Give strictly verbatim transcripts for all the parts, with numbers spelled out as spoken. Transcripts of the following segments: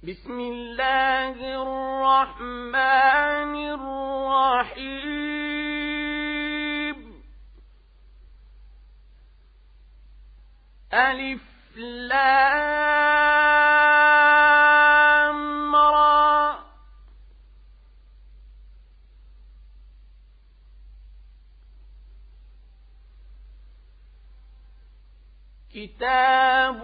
بسم الله الرحمن الرحيم. ألف لام را. كتاب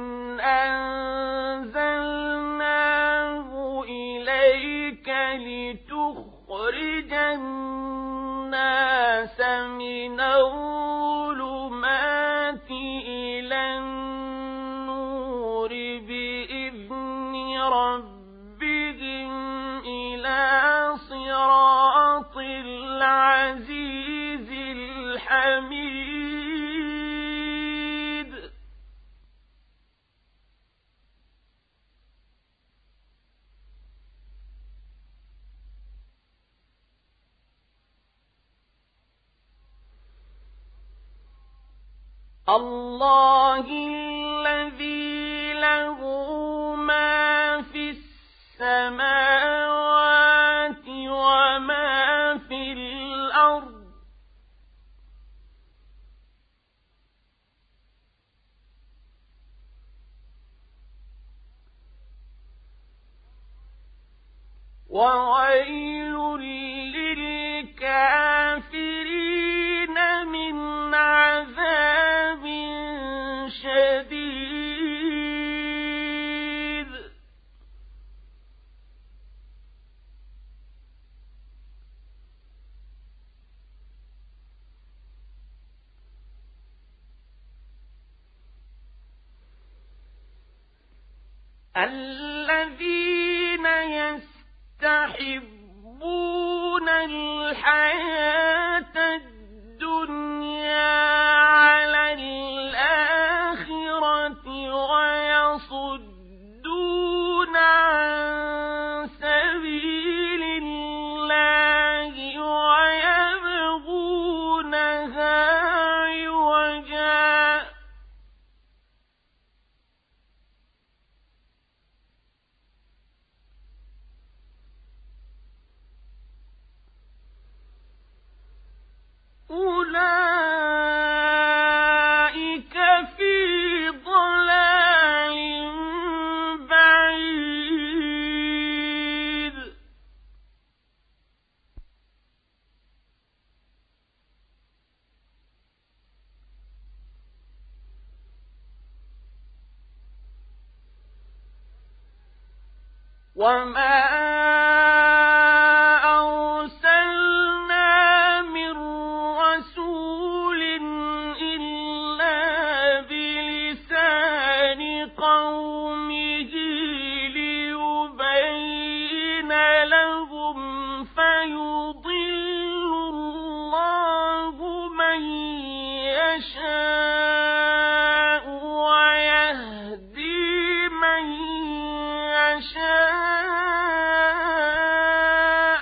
أنزلناه إليك لتخرج الناس من الظلمات إلى النور بإذن ربهم إلى صراط العزيز الحميد. الله الذي له ما في السماوات وما في الأرض وويل للكافرين من عذاب شديد. الذين يستحبون الحياة الدنيا على الآخرة ويصدون عن سبيل الله ويبغونها عوجا. أولئك في ضلال بعيد. وما قومه ليبين لهم فيضل الله من يشاء ويهدي من يشاء.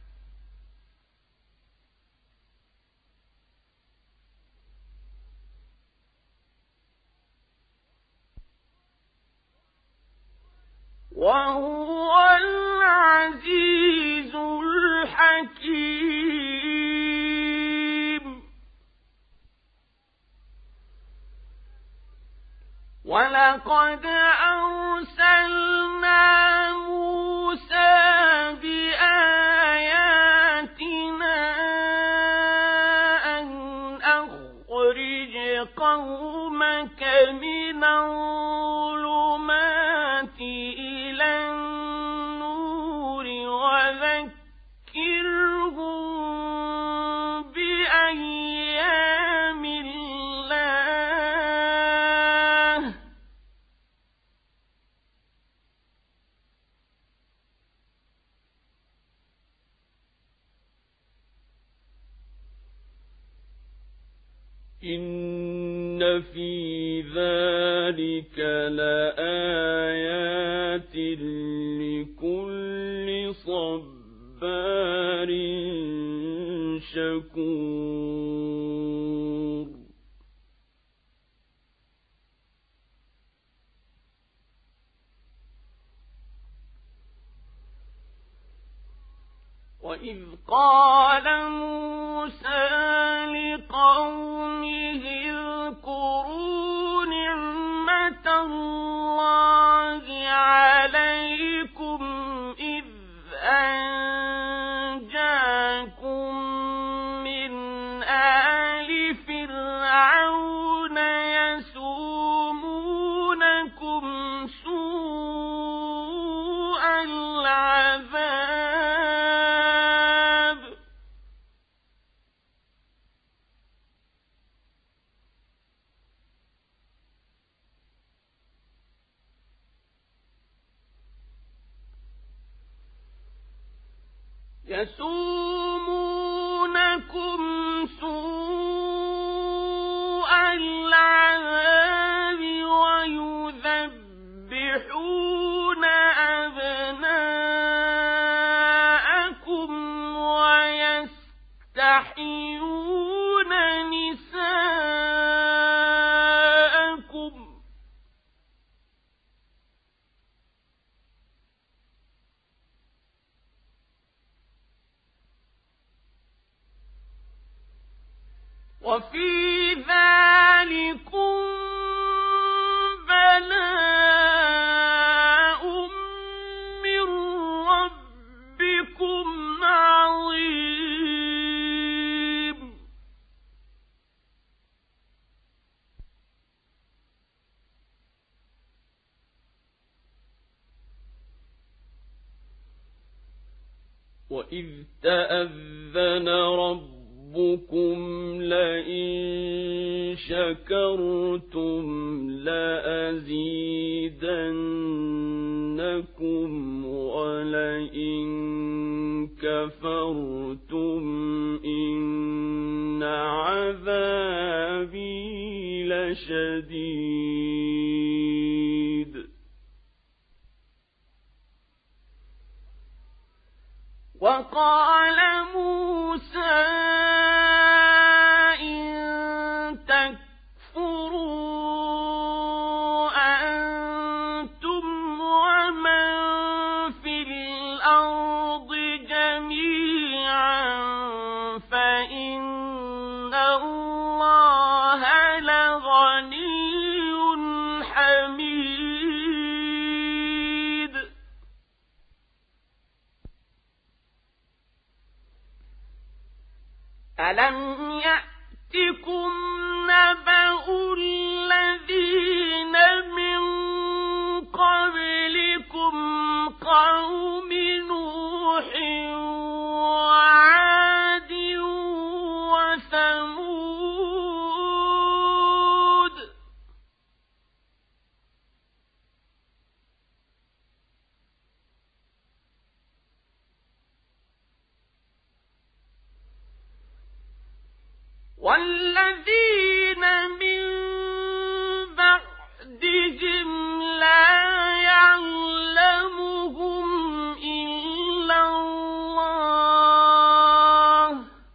وهو العزيز الحكيم. ولقد أرسلنا موسى بآياتنا أن أخرج قومك من الظلمات إلى النور وذكرهم بأيام الله. إن في ذلك لآيات لكل صبار شكور. وإذ قال موسى لقومه اذكروا نعمة الله عليكم إذ أنجاكم من آل فرعون يسومونكم سوء العذاب يسومونكم سوء العذاب ويذبحون أبناءكم ويستحيون نساءكم وفي ذلكم بلاء من ربكم عظيم وإذ تأذن ربكم ربكم لئن شكرتم لأزيدنكم ولئن كفرتم إن عذابي لشديد وقال موسى إن تكفروا أنتم ومن في الأرض جميعا فإن الله لغني حميد ألم يأتكم نبأ الذين من قبلكم قوم نوح وعاد وثمود والذين من بعدهم لا يعلمهم إلا الله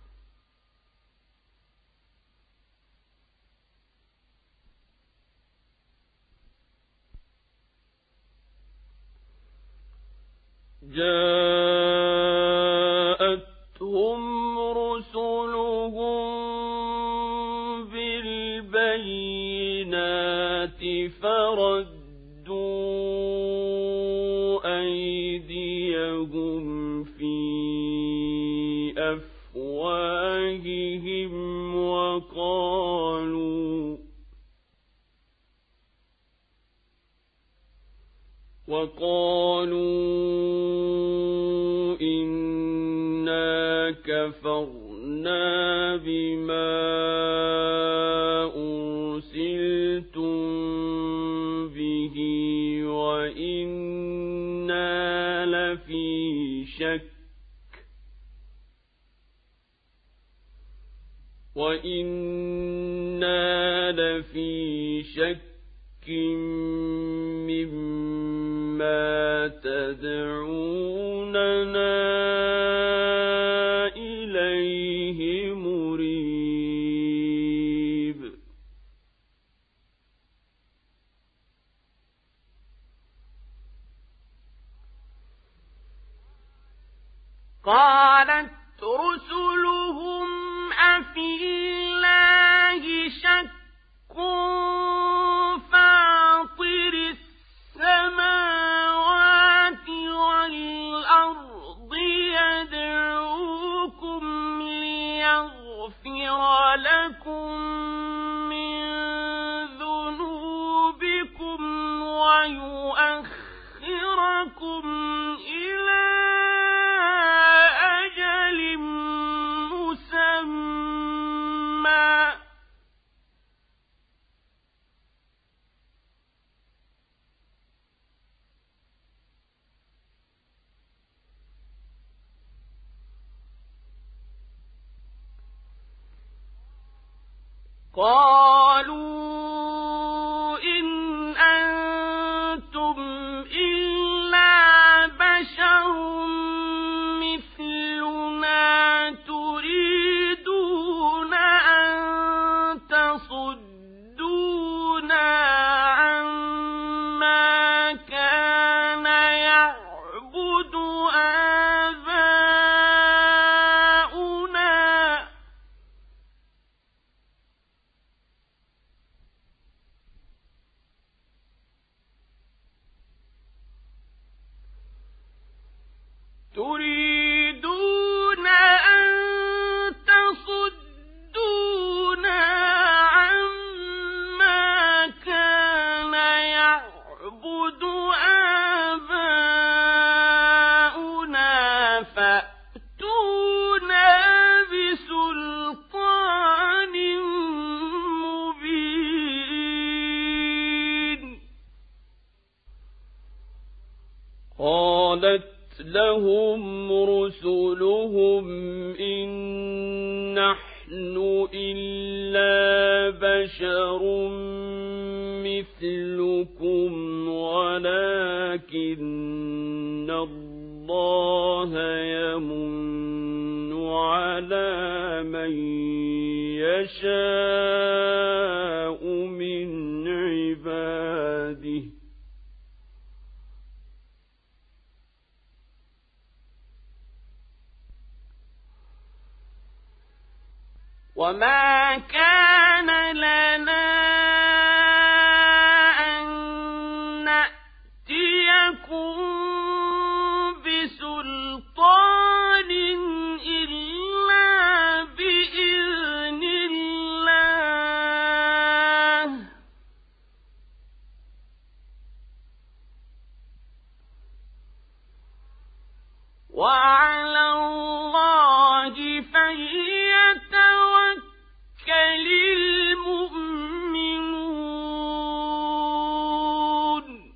جاءتهم رسلهم بالبينات فردوا أيديهم في أفواههم وقالوا وقالوا إنا كفرنا بما أرسلتم به وإنا لفي شك وإنا لفي شك مما تدعوننا إليه مريب قالت رسلهم أفي الله شك فاطر السماوات والأرض يدعوكم ليغفر لكم من ذنوبكم ويؤخركم إلى أجل مسمى قالوا إن أنتم إلا بشر مثلنا تريدون أن تصدونا عما كان يعبد آباؤنا تريدون أن تصدونا عما كان يعبد آباؤنا فأتونا بسلطان مبين قالت لهم رسلهم إن نحن إلا بشر مثلكم ولكن الله يمن على من يشاء من عباده وما كان لنا أن نأتيكم بسلطان إلا بإذن الله وعلى الله فليتوكل المؤمنون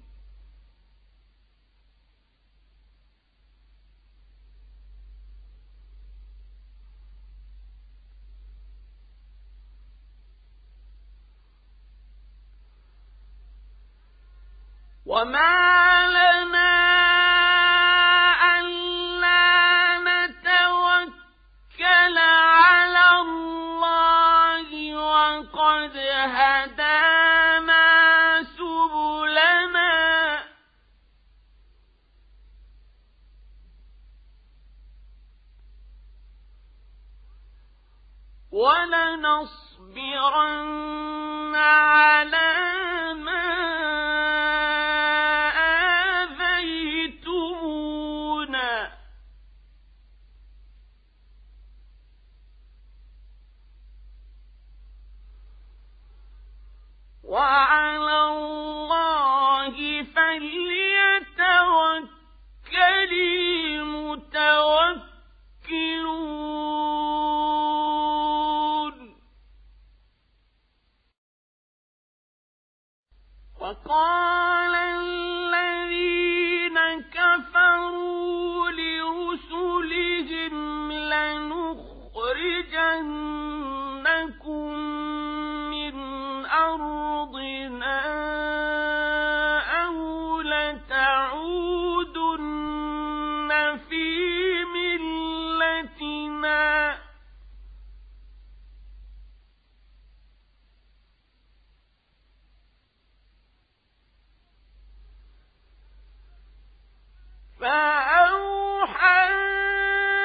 وما لنا وقد هدانا سبلنا ولنصبرن على ما آذيتمونا وعلى الله فليتوكل المتوكلون وقال الذين كفروا لرسلهم لنخرجنكم من أرضنا أو لتعودن في ملتنا فأوحى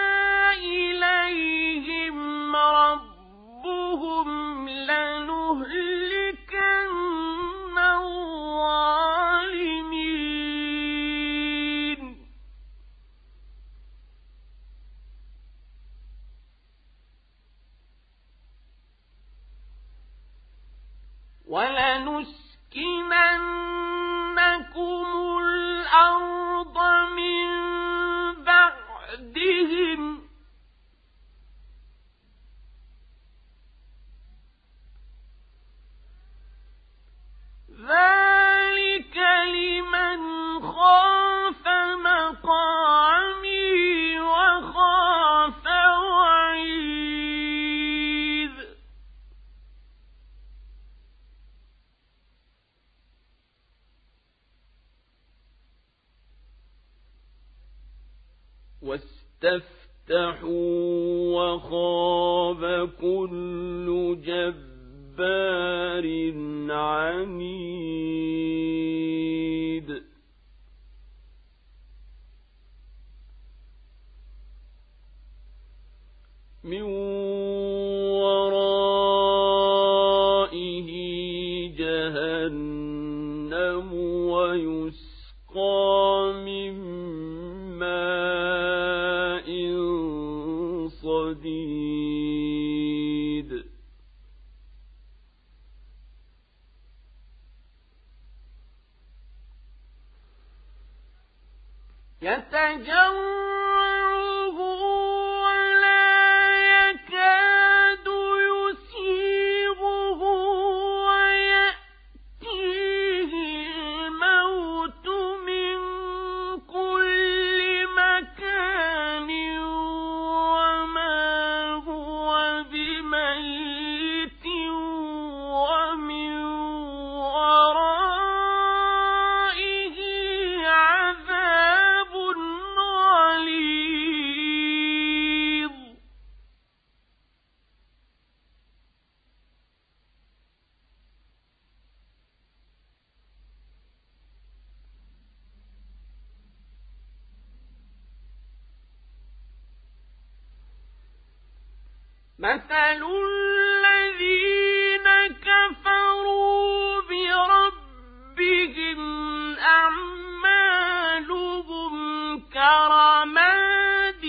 الأرض من بعدهم ذلك لمن خاف مقامي وخاف وعيد واستفتحوا وخاب كل جبار عنيد من ورائه جهنم ويسقى من ماء صديد يتجرعه ولا يكاد يسيغه ويأتيه الموت من كل مكان وما هو بميت ومن ورائه عذاب غليظ مثل الذين كفروا بربهم أعمالهم كرماد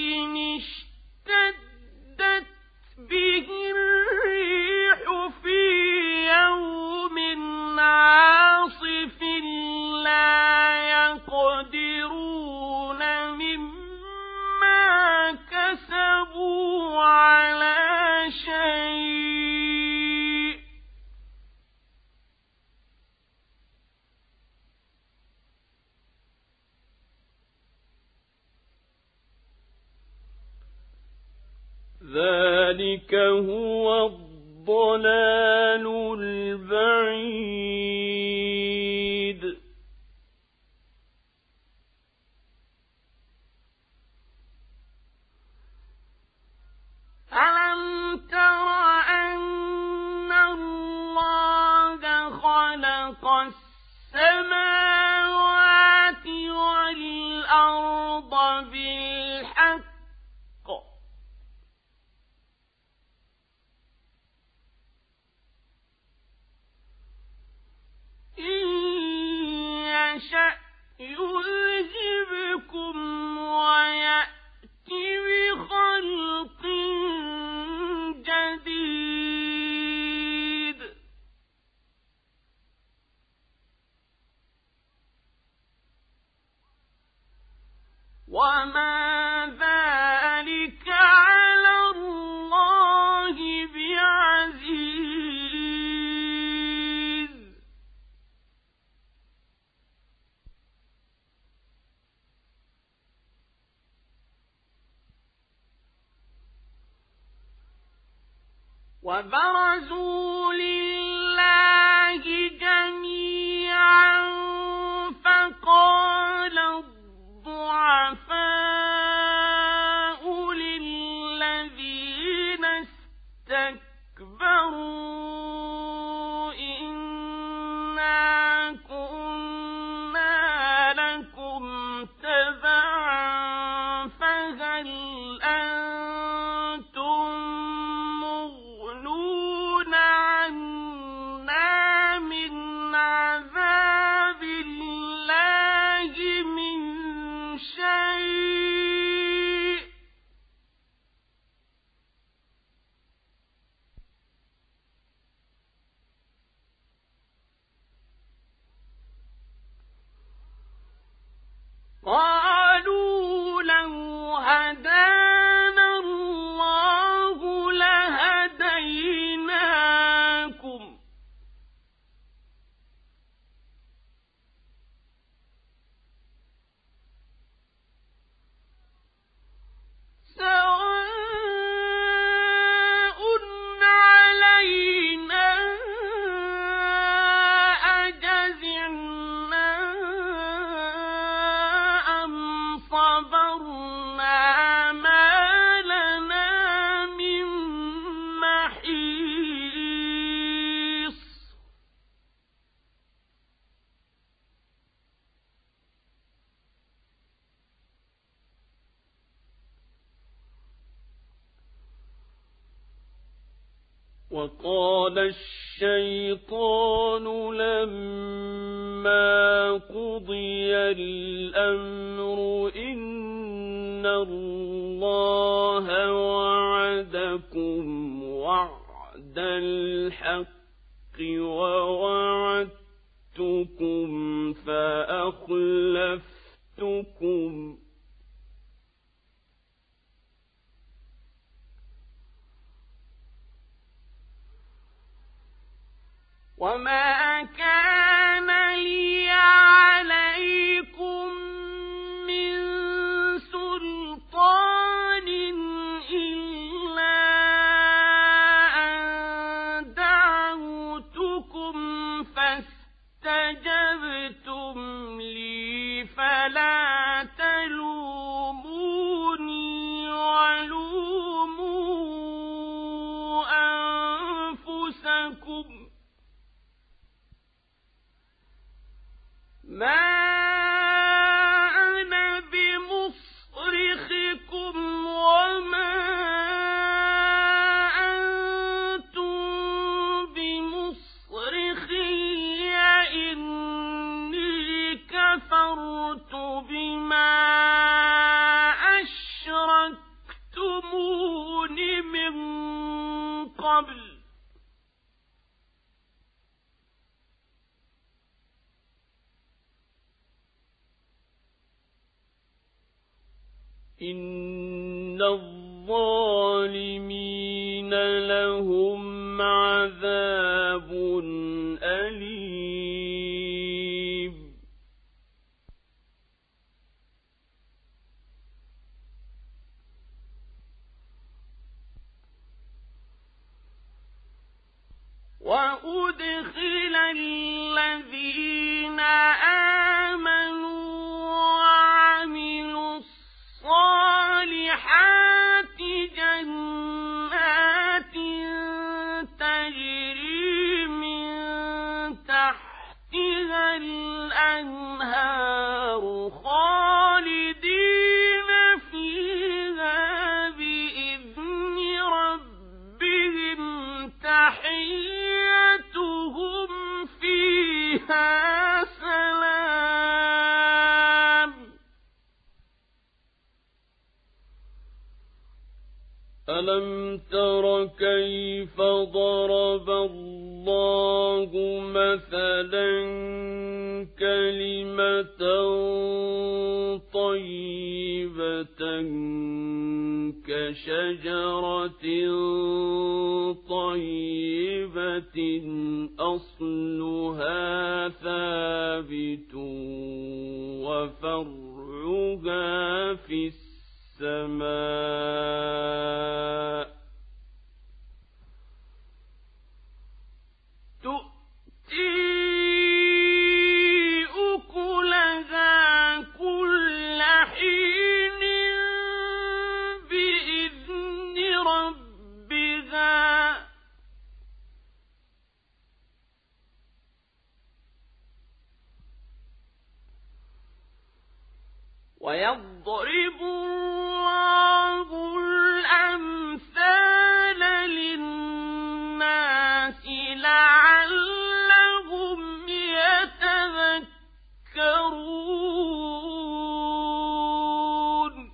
اشتدت به الريح في يوم عاصف لا يقدرون مما كسبوا على شيء ذلك هو الضلال البعيد ألم تر أن الله خلق السماوات والأرض بالحق إن يشأ يذهبكم ويأتي بخلق جديد وما ذلك على الله بعزيز وبرزوا لله جميعا فقال الضعفاء للذين استكبروا إنا كنا لكم تبعا فهل أنتم مغنون وقال الشيطان لما قضي الأمر إن الله وعدكم وعد الحق ووعدتكم فأخلفتكم وما كان لي عليكم من سلطان إلا أن دعوتكم فاستجبتم لي فلا تلوموني ولوموا أنفسكم ما أنا بمصرخكم وما أنتم بمصرخي إني كفرت بما أشركتمون من قبل إن الظالمين لهم عذاب أليم وأدخل الذين آمنوا وعملوا الصالحات جنات تجري من تحتها الأنهار خالدين فيها بإذن ربهم تحيتهم فيها سلام ألم تر كيف ضرب الله مثلا كلمة طيبة كشجرة طيبة أصلها ثابت وفرعها في السماء تؤتي أكلها كل حين بإذن ربها ويضرب الله الأمثال للناس لعلهم يتذكرون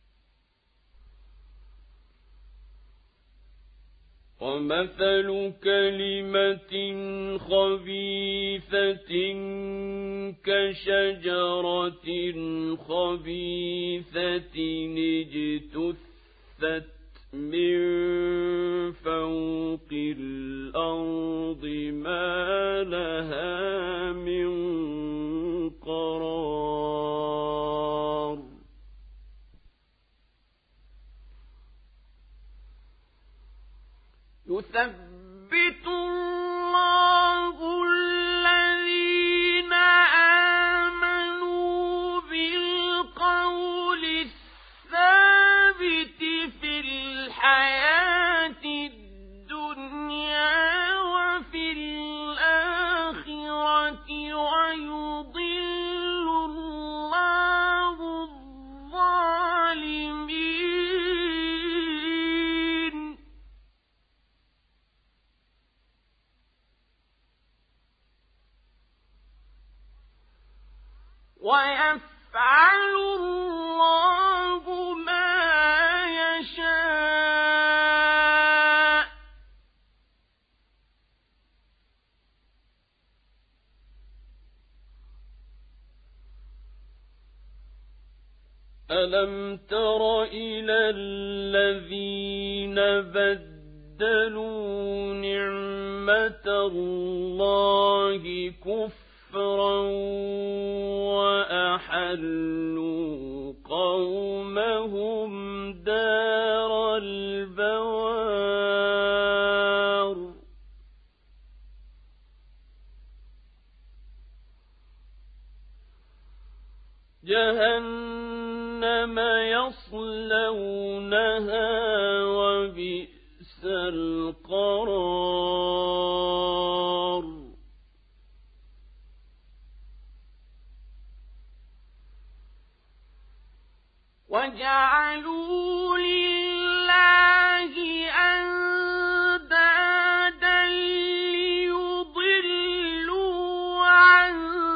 ومثل كلمة خبيثة كشجرة خبيثة اجتثت من فوق الأرض ما لها من قرار يثبت الله الذين آمنوا بالقول الثابت في الحياة الدنيا وفي الآخرة ويضل الله الظالمين ألم تر إلى الذين بدلوا نعمة الله كفرا وأحلوا قومهم دار البوار جهنم يصلونها وبئس القرار وجعلوا لله أندادا ليضلوا عن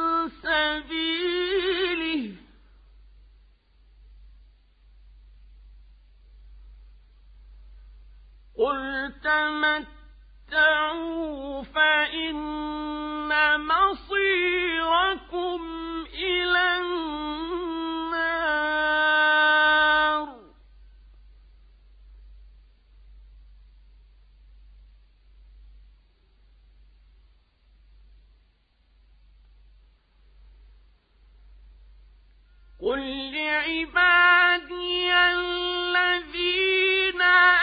سبيله قل تمتعوا فإن مصيركم إلى النار قل لعبادي الذين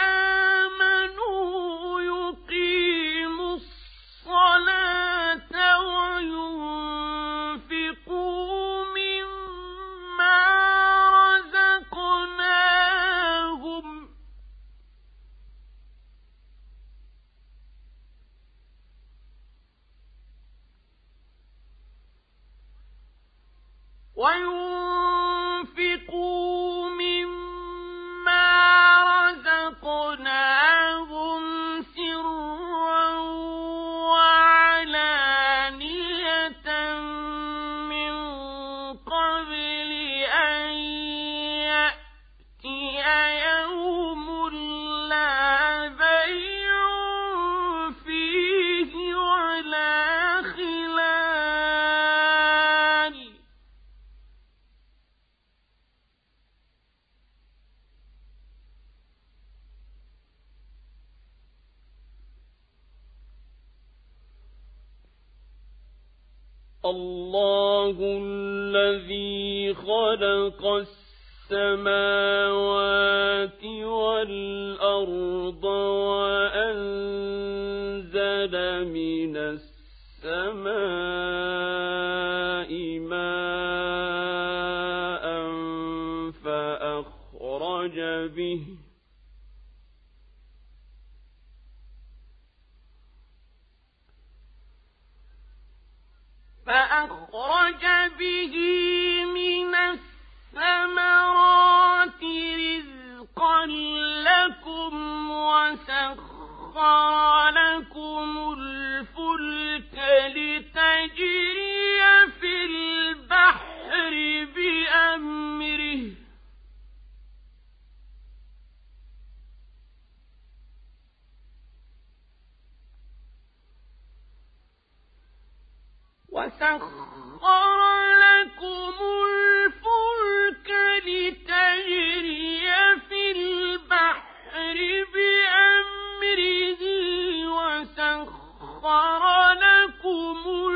آمنوا يقيموا الصلاة وينفقوا مما رزقناهم وينفقوا مما رزقناهم سرا وعلانية من قبل أن يأتي يوم لا بيع فيه ولا خلال الله الذي خلق السماوات والأرض وأنزل من السماء ماء فأخرج به فأخرج به من الثمرات رزقا لكم وسخر لكم الفلك لتجري في البحر بأمره وسخر لكم الفلك لتجري في البحر بأمره وسخر لكم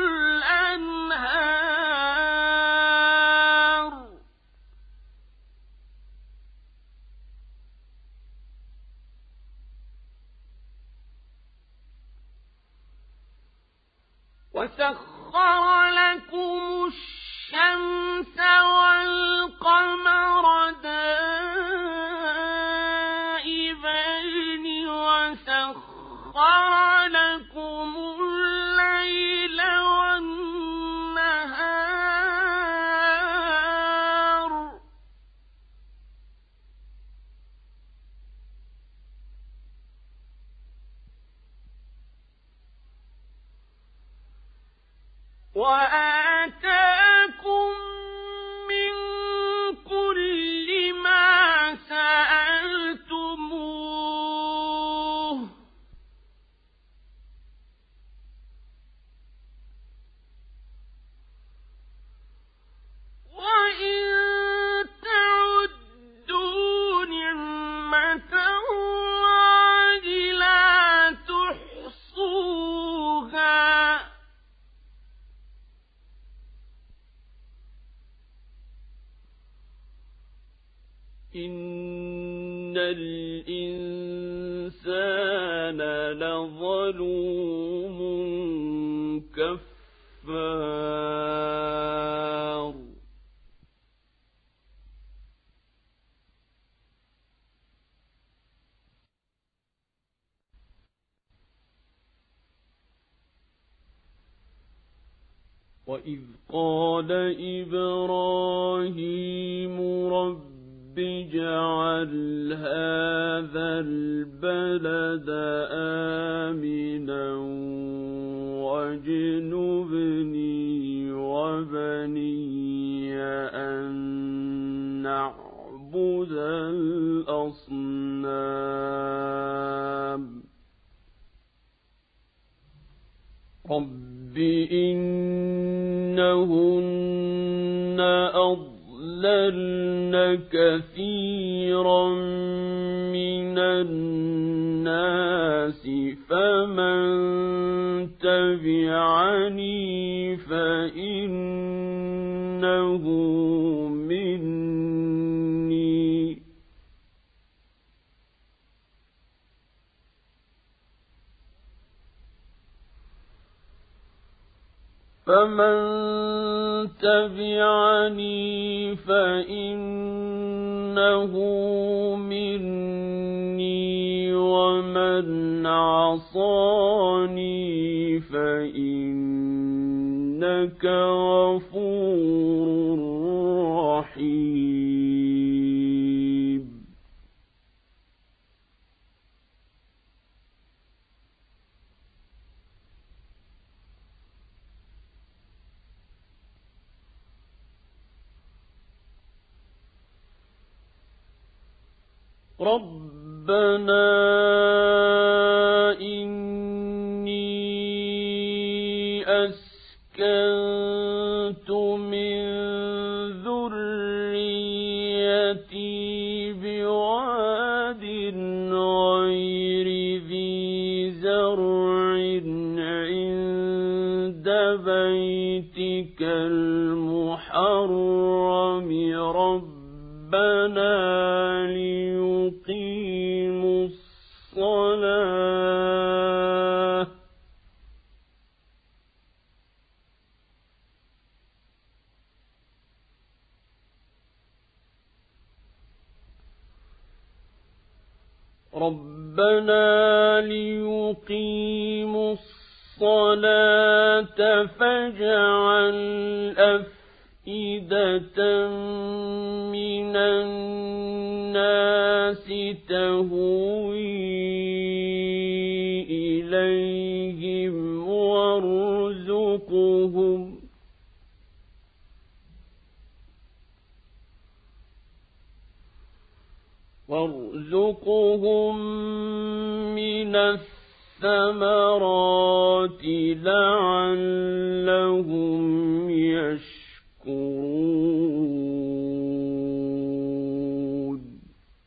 الأنهار وسخر لكم الشمس والقمر دائبين وسخر لكم الليل والنهار وآتاكم من كل ما سألتموه وإن تعدوا إن الإنسان لظلوم كفار وإذ قال إبراهيم رب اجعل هذا البلد آمنا واجنبني وبني أن نعبد الأصنام رب إنهن أضللن كثيرا من الناس فمن تبعني فإنه مني فمن تبعني فإنه مني ومن عصاني فإنك غفور رحيم ربنا إني أسكنت من ذريتي بواد غير ذي زرع عند بيتك المحرم ربنا ليقيموا الصلاة ربنا ليقيموا الصلاة فاجعل أفئدة من الناس تهوي إليهم وارزقهم وارزقهم من الثمرات لعلهم يشكرون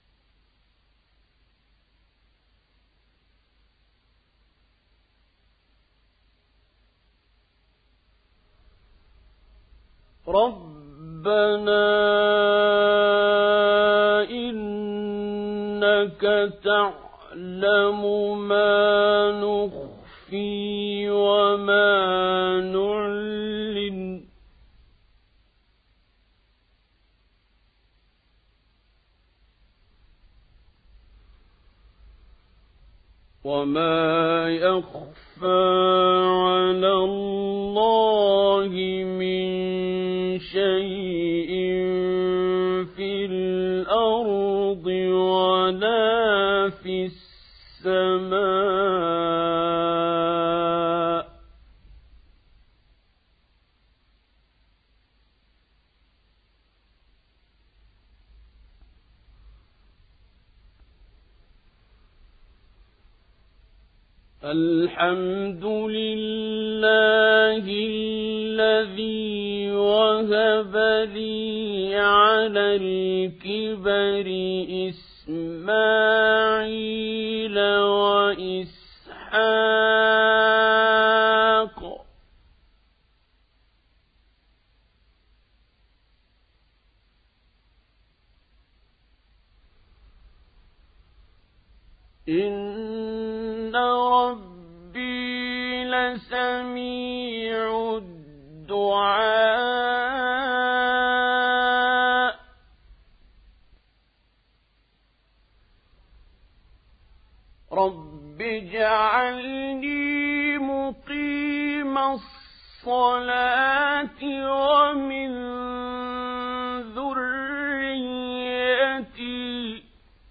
ربنا إنك تعلم ما نخفي وما نعلن وما يخفى على الله من شيء في الأرض ولا في السماء الحمد لله الذي وهب لي على الكبر إسماعيل وإسحاق إن ربي لسميع الدعاء رب اجعلني مقيم الصلاة ومن ذريتي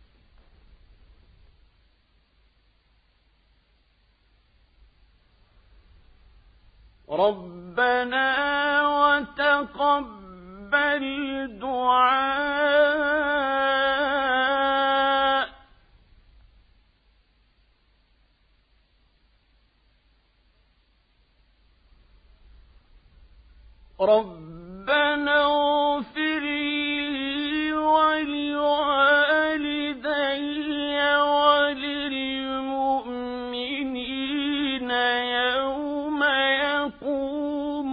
ربنا وتقبل دعاء ربنا اغفر لي ولوالدي وللمؤمنين يوم يقوم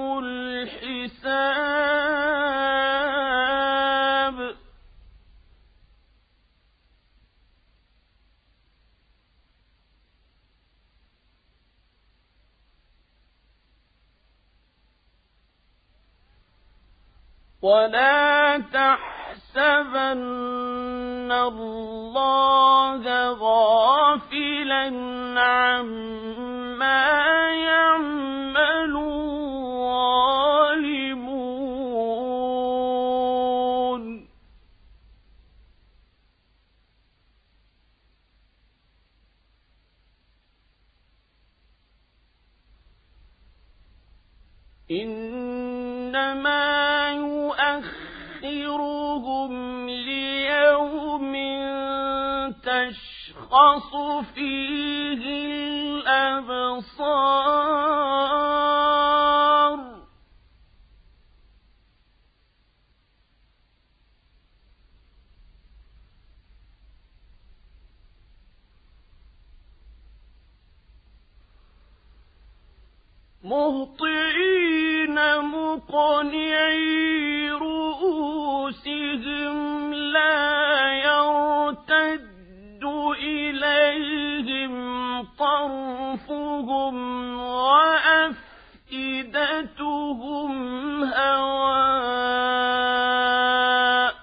الحساب ولا تحسبن الله غافلا عما يعمل الظالمون إنما يؤخرهم ليوم تشخص فيه الأبصار مهطعين مقنعي رؤوسهم لا يرتد إليهم طرفهم وأفئدتهم هواء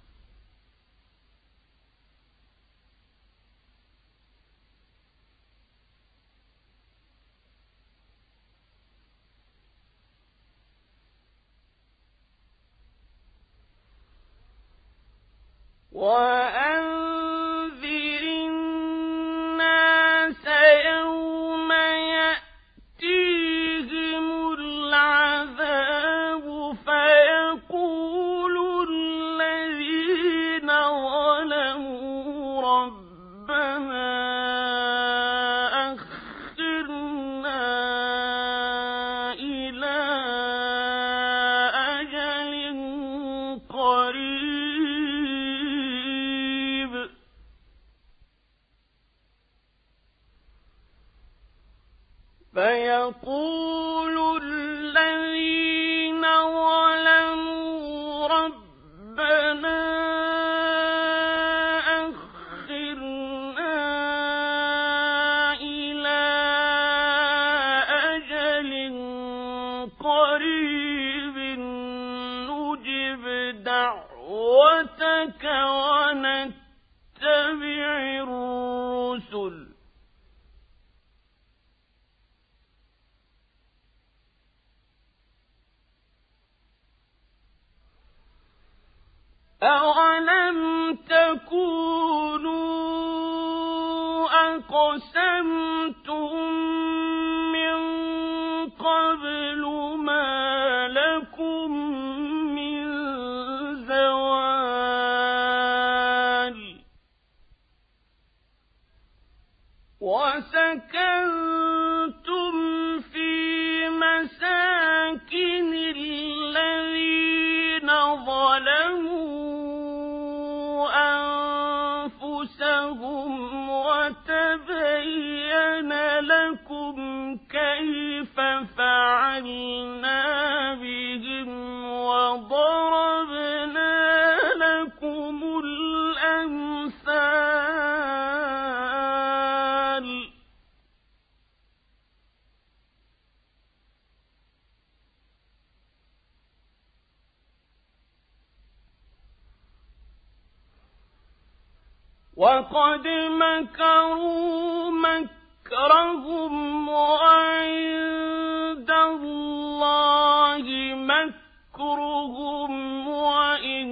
وأنذر الناس يوم يأتيهم العذاب فيقول الذين ظلموا ربنا أخرنا إلى أجل قريب فيقول الذين ظلموا ربنا أخرنا إلى أجل قريب نجب دعوتك ونتبع الرسل أولم تكونوا أقسمتم من قبل ما لكم من زوال وسكنتم في مساكن الذين ظلموا أنفسهم وتبين لكم كيف فعلنا بهم وضربنا لكم الأمثال وقد مكروا مكرهم وعند الله مكرهم وإن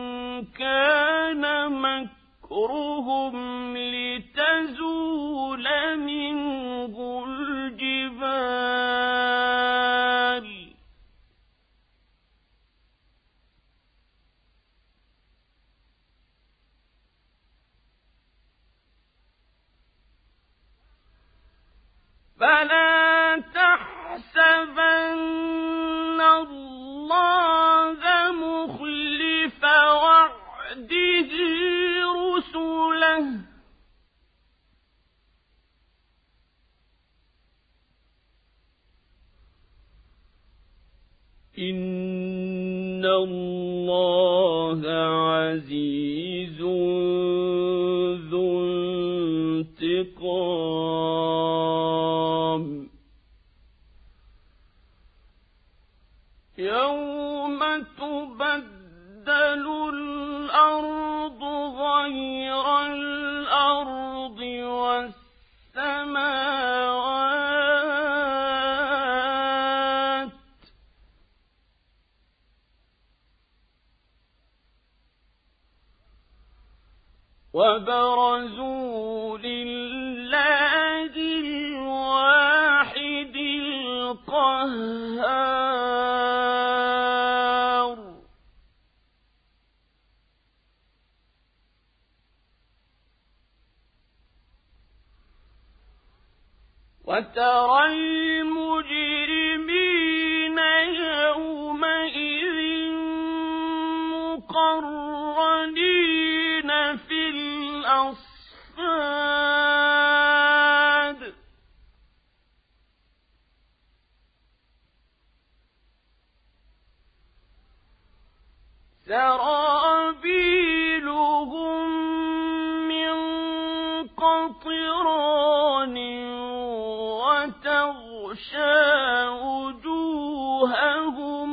كان مكرهم لتزول منه الجبال فلا تحسبن الله مخلف وعده رسله إن الله عزيز ذو انتقام يوم تبدل الأرض غير الأرض والسماوات وبرزوا لله الواحد القهار وترى المجرمين يومئذ مقرنين في الأصفاد سرابيلهم من قطران وتغشى وجوههم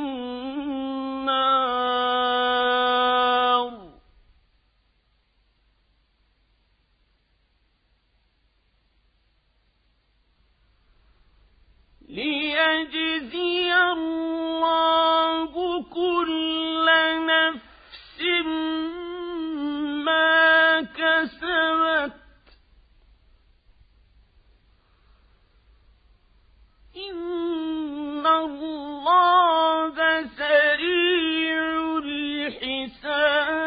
النار ليجزي الله كل نفس ما كسبت إن الله سريع الحساب